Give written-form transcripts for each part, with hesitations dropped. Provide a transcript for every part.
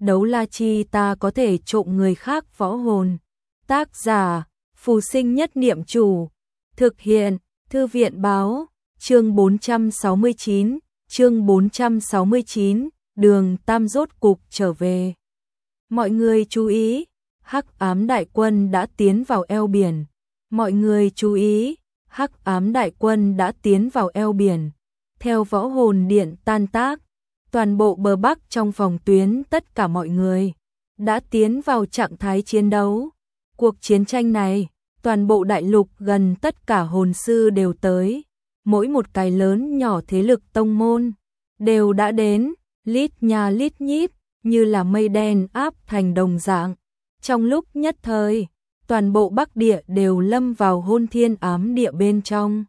đấu la chi ta có thể trộm người khác võ hồn. Tác giả, Phù Sinh Nhất Niệm Chủ. Thực hiện, Thư viện Báo. Chương 469, chương 469, Đường Tam rốt cục trở về. Mọi người chú ý, Hắc Ám Đại Quân đã tiến vào eo biển. Mọi người chú ý, Hắc Ám Đại Quân đã tiến vào eo biển. Theo võ hồn điện tan tác, toàn bộ bờ Bắc trong phòng tuyến tất cả mọi người đã tiến vào trạng thái chiến đấu. Cuộc chiến tranh này, toàn bộ đại lục gần tất cả hồn sư đều tới. Mỗi một cái lớn nhỏ thế lực tông môn đều đã đến, lít nha lít nhít, như là mây đen áp thành đồng dạng. Trong lúc nhất thời, toàn bộ Bắc Địa đều lâm vào hôn thiên ám địa bên trong.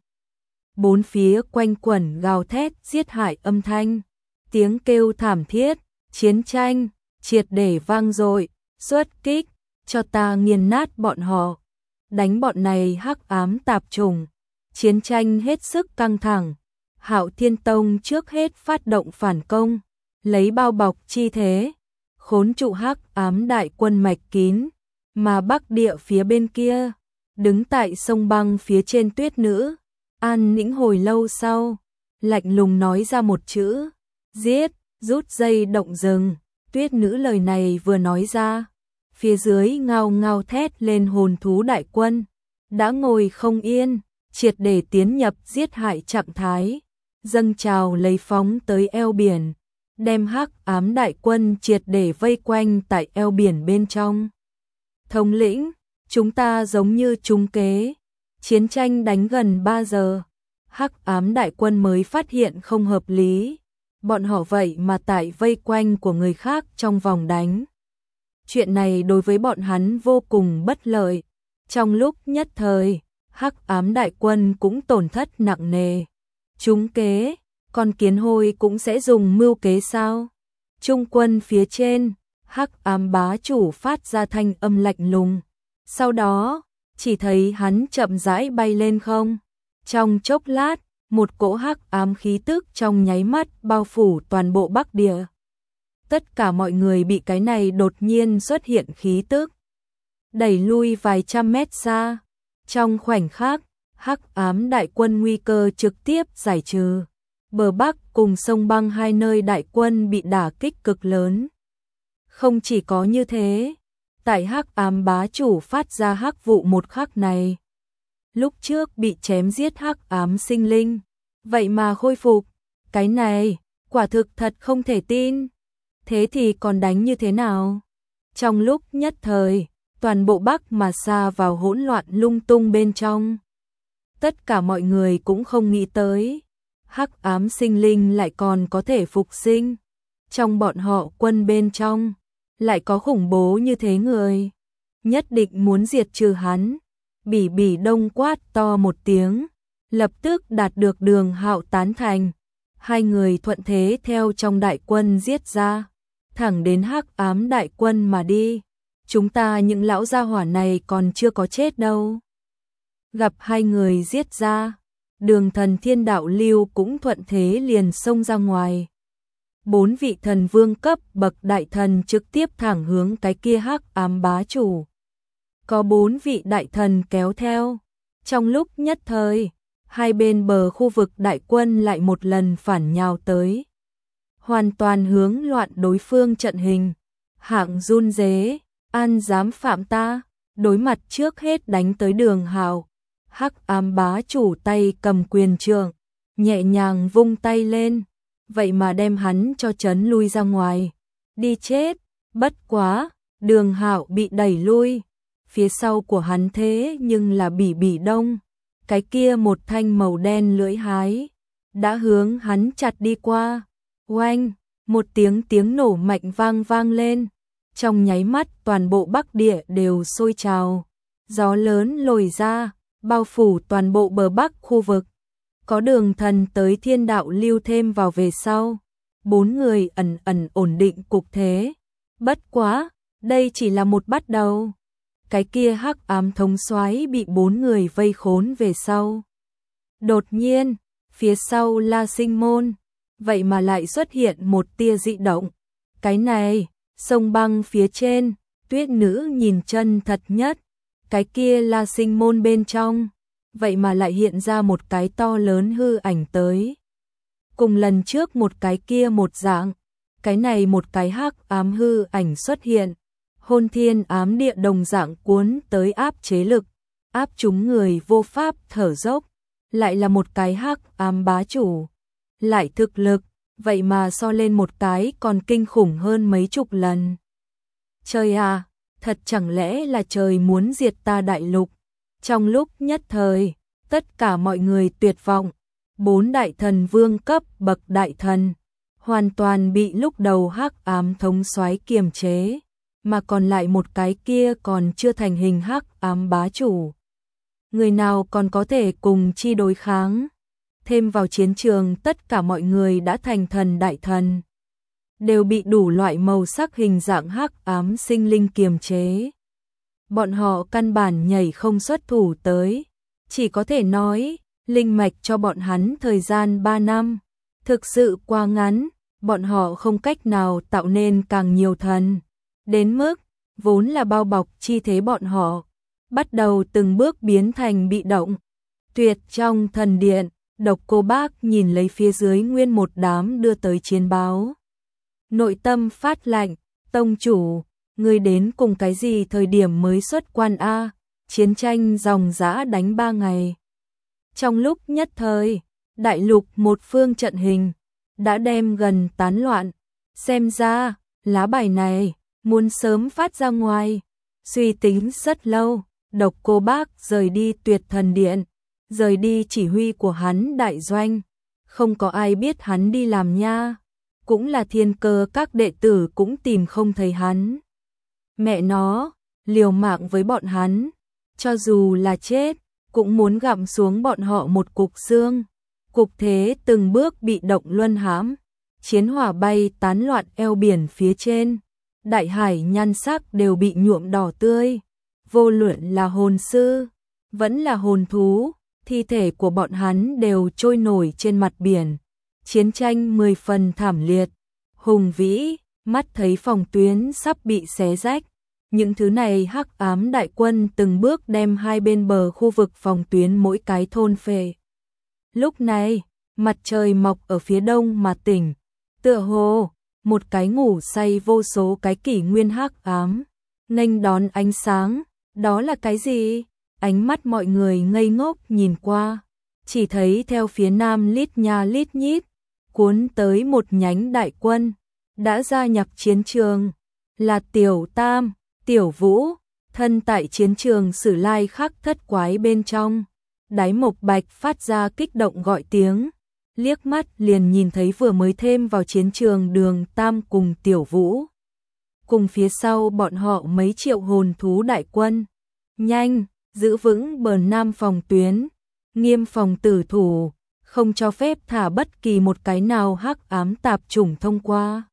Bốn phía quanh quẩn gào thét giết hại âm thanh, tiếng kêu thảm thiết, chiến tranh triệt để vang dội, xuất kích, cho ta nghiền nát bọn họ, đánh bọn này hắc ám tạp chủng. Chiến tranh hết sức căng thẳng, Hạo Thiên Tông trước hết phát động phản công, lấy bao bọc chi thế, khốn trụ hắc ám đại quân mạch kín, mà Bắc Địa phía bên kia, đứng tại sông băng phía trên Tuyết Nữ, an nĩnh hồi lâu sau, lạnh lùng nói ra một chữ, giết, rút dây động rừng. Tuyết Nữ lời này vừa nói ra, phía dưới ngao ngao thét lên hồn thú đại quân, đã ngồi không yên, triệt để tiến nhập giết hại trạng thái, dâng trào lấy phóng tới eo biển, đem hắc ám đại quân triệt để vây quanh tại eo biển bên trong. Thống lĩnh, chúng ta giống như trúng kế, chiến tranh đánh gần 3 giờ, hắc ám đại quân mới phát hiện không hợp lý, bọn họ vậy mà tại vây quanh của người khác trong vòng đánh. Chuyện này đối với bọn hắn vô cùng bất lợi, trong lúc nhất thời, hắc ám đại quân cũng tổn thất nặng nề. Trúng kế, con kiến hôi cũng sẽ dùng mưu kế sao? Trung quân phía trên, hắc ám bá chủ phát ra thanh âm lạnh lùng. Sau đó, chỉ thấy hắn chậm rãi bay lên không. Trong chốc lát, một cỗ hắc ám khí tức trong nháy mắt bao phủ toàn bộ Bắc Địa. Tất cả mọi người bị cái này đột nhiên xuất hiện khí tức đẩy lui vài trăm mét xa. Trong khoảnh khắc, hắc ám đại quân nguy cơ trực tiếp giải trừ. Bờ Bắc cùng sông băng hai nơi đại quân bị đả kích cực lớn. Không chỉ có như thế, tại hắc ám bá chủ phát ra hắc vụ một khắc này, lúc trước bị chém giết hắc ám sinh linh, vậy mà khôi phục, cái này, quả thực thật không thể tin. Thế thì còn đánh như thế nào? Trong lúc nhất thời, toàn bộ Bắc mà xa vào hỗn loạn lung tung bên trong. Tất cả mọi người cũng không nghĩ tới, hắc ám sinh linh lại còn có thể phục sinh. Trong bọn họ quân bên trong, lại có khủng bố như thế người. Nhất định muốn diệt trừ hắn. Bỉ Bỉ Đông quát to một tiếng, lập tức đạt được Đường Hạo tán thành. Hai người thuận thế theo trong đại quân giết ra, thẳng đến hắc ám đại quân mà đi. Chúng ta những lão gia hỏa này còn chưa có chết đâu. Gặp hai người giết ra, Đường Thần Thiên Đạo Lưu cũng thuận thế liền xông ra ngoài. 4 vị thần vương cấp bậc đại thần trực tiếp thẳng hướng cái kia hắc ám bá chủ. Có 4 vị đại thần kéo theo. Trong lúc nhất thời, hai bên bờ khu vực đại quân lại một lần phản nhào tới, hoàn toàn hướng loạn đối phương trận hình. Hạng run rế, an dám phạm ta? Đối mặt trước hết đánh tới Đường Hạo, hắc ám bá chủ tay cầm quyền trượng, nhẹ nhàng vung tay lên, vậy mà đem hắn cho chấn lui ra ngoài. Đi chết! Bất quá, Đường Hạo bị đẩy lui, phía sau của hắn thế nhưng là Bỉ Bỉ Đông, cái kia một thanh màu đen lưỡi hái đã hướng hắn chặt đi qua. Oanh! Một tiếng nổ mạnh vang lên. Trong nháy mắt toàn bộ Bắc Địa đều sôi trào, gió lớn lồi ra, bao phủ toàn bộ bờ Bắc khu vực. Có Đường Thần tới Thiên Đạo Lưu thêm vào về sau, 4 người ẩn ổn định cục thế. Bất quá, đây chỉ là một bắt đầu. Cái kia hắc ám thống soái bị 4 người vây khốn về sau. Đột nhiên, phía sau La Sinh Môn, vậy mà lại xuất hiện một tia dị động. Cái này, Sông băng phía trên, Tuyết nữ nhìn chân thật nhất, cái kia là sinh môn bên trong, vậy mà lại hiện ra một cái to lớn hư ảnh tới. Cùng lần trước một cái kia một dạng, cái này một cái hắc ám hư ảnh xuất hiện, hôn thiên ám địa đồng dạng cuốn tới áp chế lực, áp chúng người vô pháp thở dốc, lại là một cái hắc ám bá chủ, lại thực lực, vậy mà so lên một cái còn kinh khủng hơn mấy chục lần. Trời à, thật chẳng lẽ là trời muốn diệt ta đại lục? Trong lúc nhất thời, tất cả mọi người tuyệt vọng, 4 đại thần vương cấp bậc đại thần, hoàn toàn bị lúc đầu hắc ám thống soái kiềm chế, mà còn lại một cái kia còn chưa thành hình hắc ám bá chủ. Người nào còn có thể cùng chi đối kháng? Thêm vào chiến trường tất cả mọi người đã thành thần đại thần, đều bị đủ loại màu sắc hình dạng hắc ám sinh linh kiềm chế. Bọn họ căn bản nhảy không xuất thủ tới, chỉ có thể nói, linh mạch cho bọn hắn thời gian 3 năm, thực sự quá ngắn, bọn họ không cách nào tạo nên càng nhiều thần, đến mức, vốn là bao bọc chi thế bọn họ, bắt đầu từng bước biến thành bị động. Tuyệt trong thần điện, Độc Cô Bác nhìn lấy phía dưới nguyên một đám đưa tới chiến báo. Nội tâm phát lạnh, tông chủ, ngươi đến cùng cái gì thời điểm mới xuất quan a? Chiến tranh dòng dã đánh 3 ngày. Trong lúc nhất thời, đại lục một phương trận hình, đã đem gần tán loạn. Xem ra, lá bài này, muốn sớm phát ra ngoài. Suy tính rất lâu, Độc Cô Bác rời đi Tuyệt Thần Điện, rời đi chỉ huy của hắn đại doanh. Không có ai biết hắn đi làm nha. Cũng là Thiên Cơ các đệ tử cũng tìm không thấy hắn. Mẹ nó, liều mạng với bọn hắn, cho dù là chết, cũng muốn gặm xuống bọn họ một cục xương. Cục thế từng bước bị động luân hãm, chiến hỏa bay tán loạn eo biển phía trên, đại hải nhan sắc đều bị nhuộm đỏ tươi. Vô luận là hồn sư, vẫn là hồn thú, thi thể của bọn hắn đều trôi nổi trên mặt biển. Chiến tranh 10 phần thảm liệt, hùng vĩ, mắt thấy phòng tuyến sắp bị xé rách. Những thứ này hắc ám đại quân từng bước đem hai bên bờ khu vực phòng tuyến mỗi cái thôn phệ. Lúc này, mặt trời mọc ở phía đông mà tỉnh, tựa hồ, một cái ngủ say vô số cái kỷ nguyên hắc ám, nghênh đón ánh sáng, đó là cái gì? Ánh mắt mọi người ngây ngốc nhìn qua, chỉ thấy theo phía nam lít nha lít nhít, cuốn tới một nhánh đại quân, đã gia nhập chiến trường, là Tiểu Tam, Tiểu Vũ, thân tại chiến trường Sử Lai Khắc Thất Quái bên trong. Đái Mộc Bạch phát ra kích động gọi tiếng, liếc mắt liền nhìn thấy vừa mới thêm vào chiến trường Đường Tam cùng Tiểu Vũ. Cùng phía sau bọn họ mấy triệu hồn thú đại quân. Nhanh, giữ vững bờ nam phòng tuyến, nghiêm phòng tử thủ, không cho phép thả bất kỳ một cái nào hắc ám tạp chủng thông qua.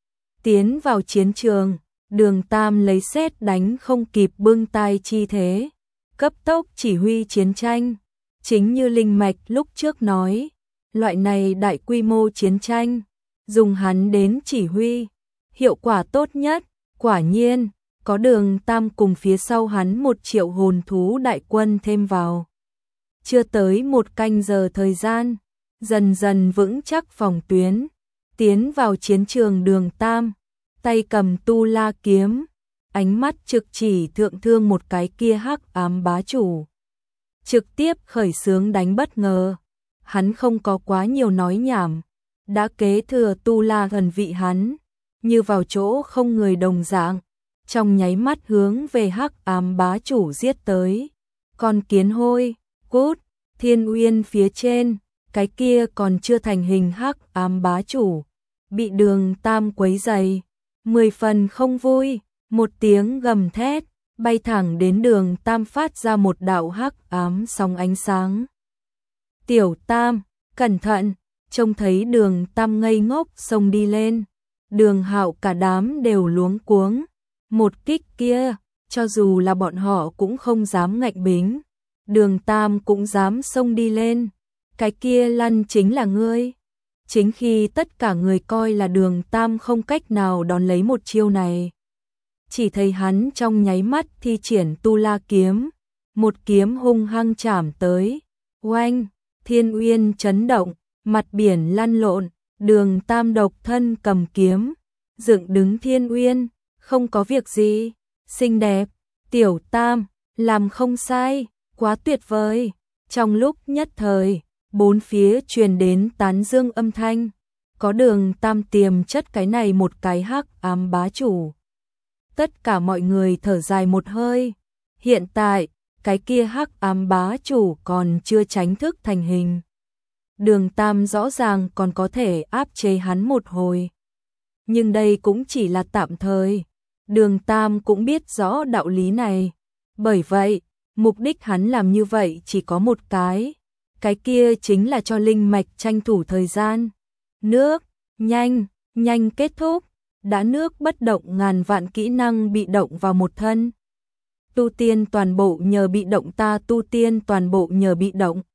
Tiến vào chiến trường, Đường Tam lấy sét đánh không kịp bưng tay chi thế, cấp tốc chỉ huy chiến tranh. Chính như Linh Mạch lúc trước nói, loại này đại quy mô chiến tranh, dùng hắn đến chỉ huy, hiệu quả tốt nhất. Quả nhiên, có Đường Tam cùng phía sau hắn 1 triệu hồn thú đại quân thêm vào. Chưa tới 1 canh giờ thời gian, dần dần vững chắc phòng tuyến, tiến vào chiến trường Đường Tam, tay cầm tu la kiếm, ánh mắt trực chỉ thượng thương một cái kia hắc ám bá chủ. Trực tiếp khởi xướng đánh bất ngờ, hắn không có quá nhiều nói nhảm, đã kế thừa tu la thần vị hắn, như vào chỗ không người đồng dạng, trong nháy mắt hướng về hắc ám bá chủ giết tới. Con kiến hôi, cút, Thiên Uyên phía trên, cái kia còn chưa thành hình hắc ám bá chủ, bị Đường Tam quấy rầy, 10 phần không vui, một tiếng gầm thét, bay thẳng đến Đường Tam phát ra một đạo hắc ám sóng ánh sáng. Tiểu Tam, cẩn thận, trông thấy Đường Tam ngây ngốc xông đi lên, Đường Hạo cả đám đều luống cuống, một kích kia, cho dù là bọn họ cũng không dám ngạnh bính, Đường Tam cũng dám xông đi lên, cái kia lăn chính là ngươi. Chính khi tất cả người coi là Đường Tam không cách nào đón lấy một chiêu này. Chỉ thấy hắn trong nháy mắt thi triển Tu La kiếm, một kiếm hung hăng chảm tới. Oanh, thiên uyên chấn động, mặt biển lăn lộn, Đường Tam độc thân cầm kiếm, dựng đứng thiên uyên, không có việc gì, xinh đẹp, Tiểu Tam, làm không sai, quá tuyệt vời. Trong lúc nhất thời, bốn phía truyền đến tán dương âm thanh, có Đường Tam tiềm chất cái này một cái hắc ám bá chủ. Tất cả mọi người thở dài một hơi, hiện tại, cái kia hắc ám bá chủ còn chưa tránh thức thành hình. Đường Tam rõ ràng còn có thể áp chế hắn một hồi. Nhưng đây cũng chỉ là tạm thời. Đường Tam cũng biết rõ đạo lý này. Bởi vậy, mục đích hắn làm như vậy chỉ có một cái kia chính là cho linh mạch tranh thủ thời gian. Nước, nhanh kết thúc. Đã nước bất động ngàn vạn kỹ năng bị động vào một thân. Tu tiên toàn bộ nhờ bị động, ta tu tiên toàn bộ nhờ bị động.